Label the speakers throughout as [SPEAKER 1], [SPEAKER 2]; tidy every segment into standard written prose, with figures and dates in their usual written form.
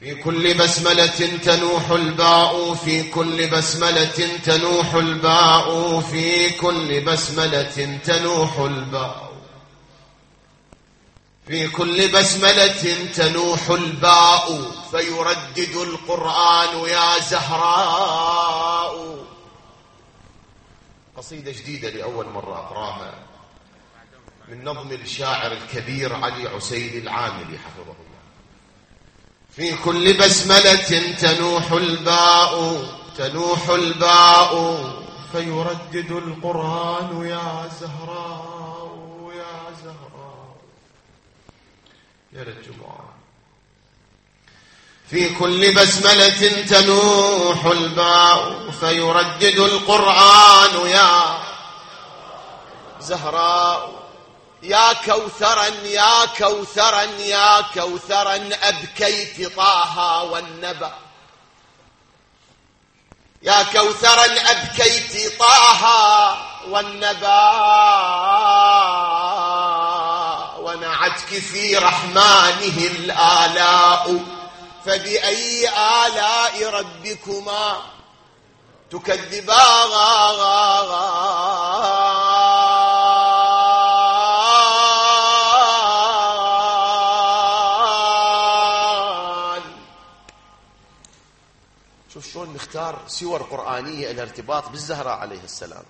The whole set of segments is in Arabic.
[SPEAKER 1] في كل بسملة تنوح الباء، في كل بسملة تنوح الباء، في كل بسملة تنوح الباء، في كل بسملة تنوح الباء، فيردد القرآن يا زهراء. قصيدة جديدة لأول مرة أقراها من نظم الشاعر الكبير علي عسيلي العاملي حفظه الله. في كل بسملة تنوح الباء، تنوح الباء، فيردد القرآن يا زهراء يا زهراء يا للجمعة. في كل بسملة تنوح الباء، فيردد القرآن يا زهراء. يا كوثرا يا كوثرا يا كوثرا أبكيت طه والنبأ، يا كوثرا أبكيت طه والنبأ، ونعتك في رحمانه الآلاء، فبأي آلاء ربكما تكذبان. شوف شلون نختار سور قرآنية إلى ارتباط بالزهراء عليه السلام.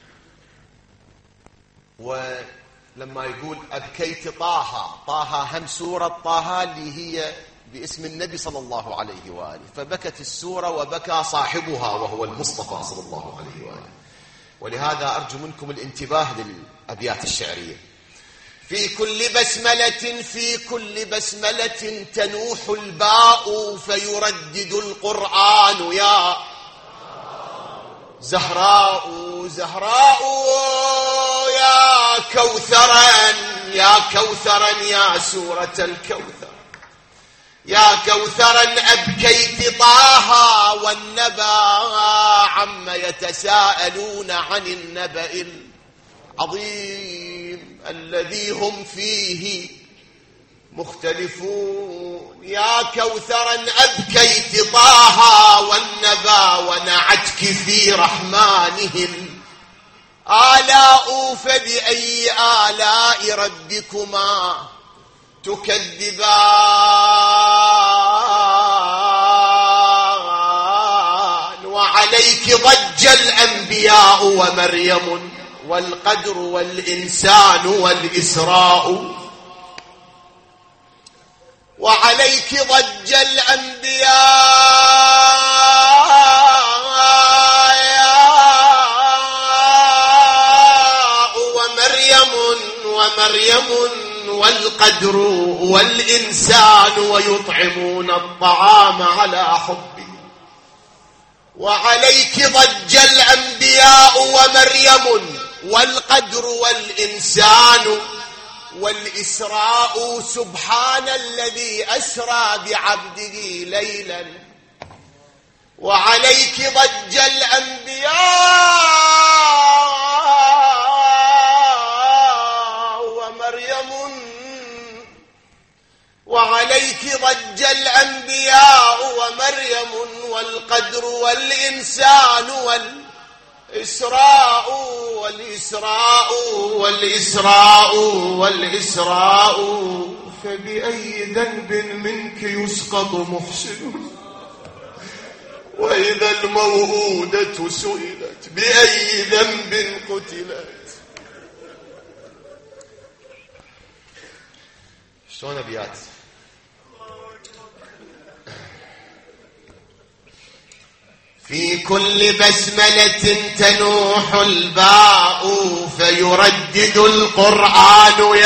[SPEAKER 1] ولما يقول أبكيت طه، طه هم سورة طه اللي هي باسم النبي صلى الله عليه وآله، فبكت السورة وبكى صاحبها وهو المصطفى صلى الله عليه وآله. ولهذا أرجو منكم الانتباه للأبيات الشعرية. في كل بسملة، في كل بسملة تنوح الباء، فيردد القرآن يا زهراء زهراء. يا كوثرا يا كوثرا يا سورة الكوثر، يا كوثرا أبكيت طه والنبأ، عم يتساءلون عن النبأ العظيم الذي هم فيه مختلفون. يا كوثرا أبكيت طه والنبأ، ونعتك في رحمانه الآلاء، فبأي آلاء ربكما تكذبان. وعليك ضج الأنبياء ومريم، والقدر والإنسان والإسراء. وعليك ضج الأنبياء ومريم والقدر والإنسان، ويطعمون الطعام على حبه. وعليك ضج الأنبياء ومريم والقدر والإنسان والإسراء. سبحان الذي أسرى بعبده ليلا. وعليك ضج الأنبياء ومريم، وعليك ضج الأنبياء ومريم والقدر والإنسان والإسراء. فبأي ذنب منك يسقط محسن، وإذا الموءودة سئلت بأي ذنب قتلت. شلون أبيات؟ في كل بسملة تنوح الباء، فيردد القرآن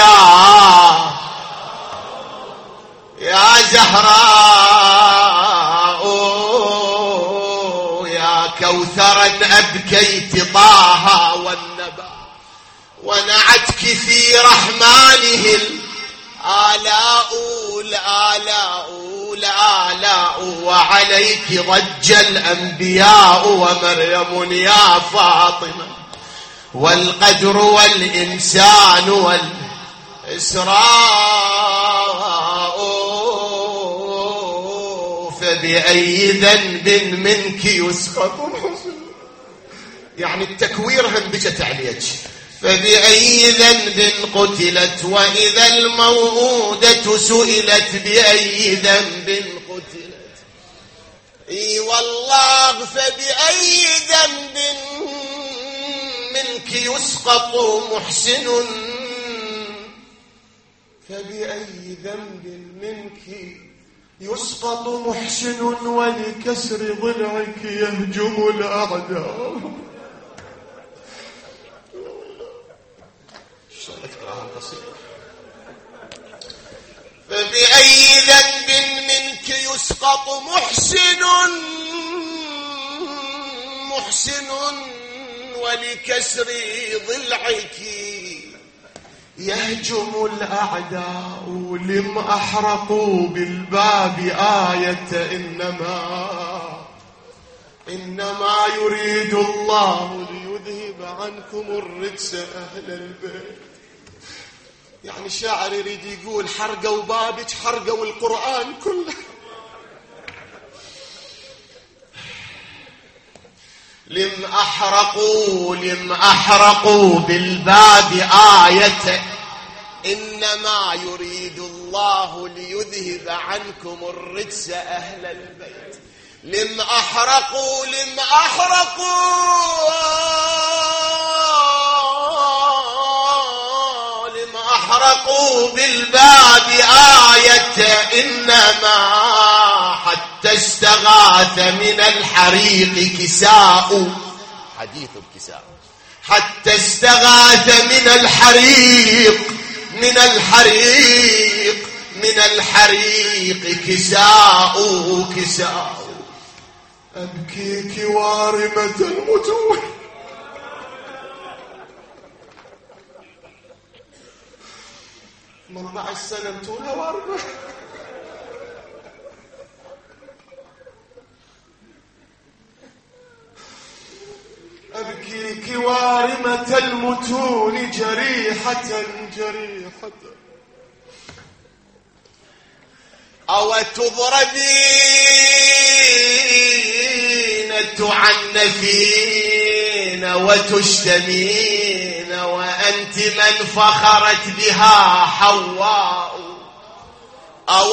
[SPEAKER 1] يا زهراء. يا كوثرا أبكيت طه والنبأ، ونعتك في رحمانه الآلاء. وعليك ضج الأنبياء ومريم يا فاطمة، والقدر والإنسان والإسراء. فبأي ذنب منك يسقط محسن. يعني التكوير هم بجت عليك. فبأي ذنب قتلت وإذا الموءودة سئلت بأي ذنب قتلت. اي والله فبأي ذنب منك يسقط محسن. فبأي ذنب منك يسقط محسن ولكسر ضلعك يهجم الأعداء. فبأي ذنب منك يسقط محسن ولكسر ضلعك يهجم الأعداء. لم أحرقوا بالباب آية إنما يريد الله ليذهب عنكم الرجس أهل البيت. يعني الشاعر يريد يقول حرقوا بابك حرقوا القرآن كله. لم أحرقوا بالباب آية إنما يريد الله ليذهب عنكم الرجس أهل البيت. لم أحرقوا بالباب آية إنما حتى استغاث من الحريق كساء. حديث الكساء. حتى استغاث من الحريق كساء. أبكيك وارمة المتون من 14 سنة متونها وارمة. أبكيك وارمة المتون جريحة أو تضربين تعنفين وتشتمين وأنت من فخرت بها حواء. أو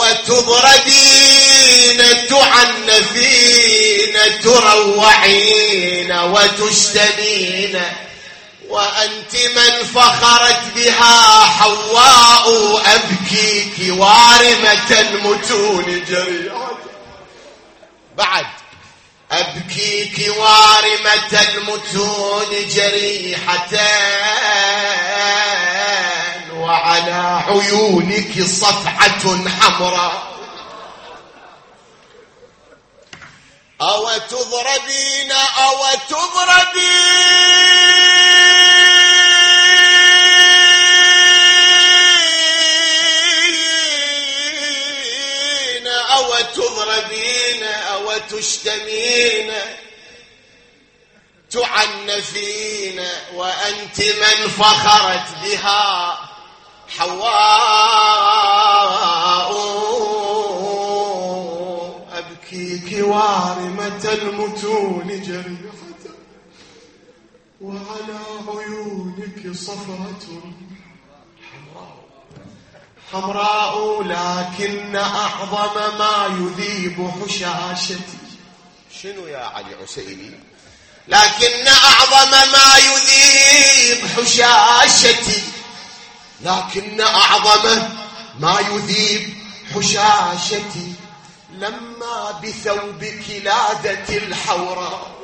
[SPEAKER 1] تضربين تعنفين تروعين وتشتمين وأنت من فخرت بها حواء. أبكيك وارمة المتون جريحة. بعد أبكيك وارمة المتون جريحة وعلى عيونك صفعة حمراء. أو تضربين أو تشتمين تعنفين وأنت من فخرت بها حواء. أبكيك وارمة المتون جريحة وعلى عيونك صفرة حمراء. لكن أعظم ما يذيب حشاشتي. شنو يا علي عسيلي؟ لكن أعظم ما يذيب حشاشتي. لكن أعظم ما يذيب حشاشتي لما بثوبك لاذت الحوراء.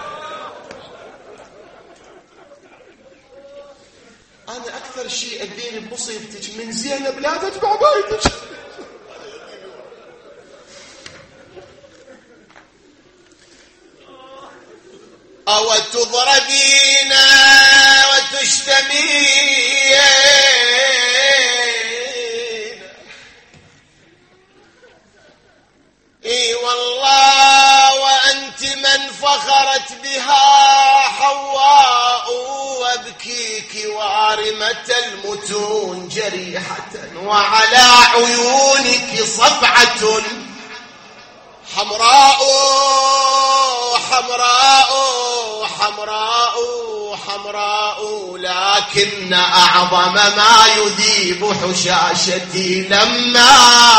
[SPEAKER 1] أنا أكثر شيء أديني بمصيبتك من زينب لاذت بعبايتك. أو تضربين وتشتمين اي والله وأنت من فخرت بها حواء. وابكيك وارمة المتون جريحة وعلى عيونك صفعة حمراء حمراء حمراء حمراء لكن أعظم ما يذيب حشاشتي لما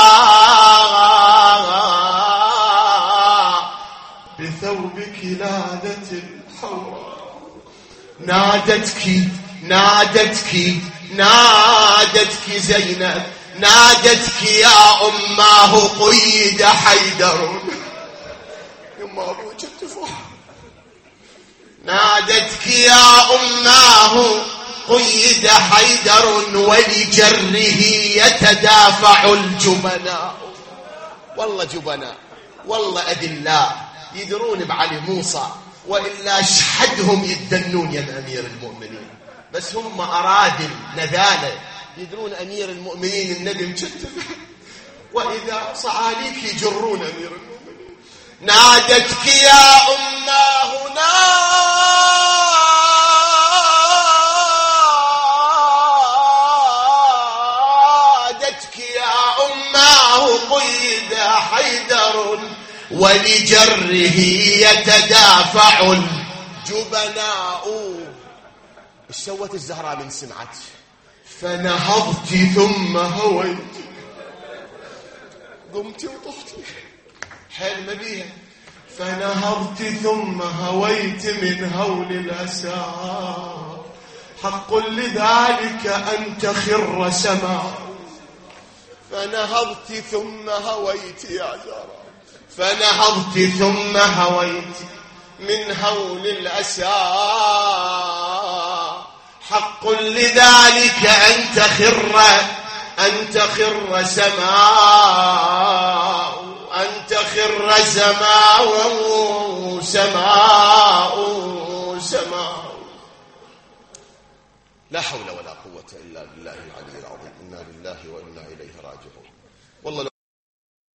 [SPEAKER 1] بثوبك لاذت الحوراء نادتك نادتك نادتك زينب نادتك يا أماه قيد حيدر يما أبو جتفح نادتك يا أماه قيد حيدر ولجره يتدافع الجبناء. والله جبناء والله أدلاء يدرون بعلي موسى وإلا شحدهم يدنون يا أمير المؤمنين، بس هم أرادل نذالة يدرون أمير المؤمنين النبي مجتب وإذا صعاليك يجرون أمير المؤمنين. نادتك يا أماه نادتك يا أماه قيد حيدر ولجره يتدافع الجبناء. ايش سوت الزهراء من سمعت؟ فنهضت ثم هويت، قمت وطحت حيل ما بيها. فنهضت ثم هويت من هول الأسى حق لذلك أن تخر سماء. فنهضت ثم هويت يا زهراء فنهضت ثم هويت من هول الأسى حق لذلك أن تخر سماء أن تخر سماء. لا حول ولا قوة إلا بالله العلي العظيم. إنا لله وإنا إليه راجعون. والله لو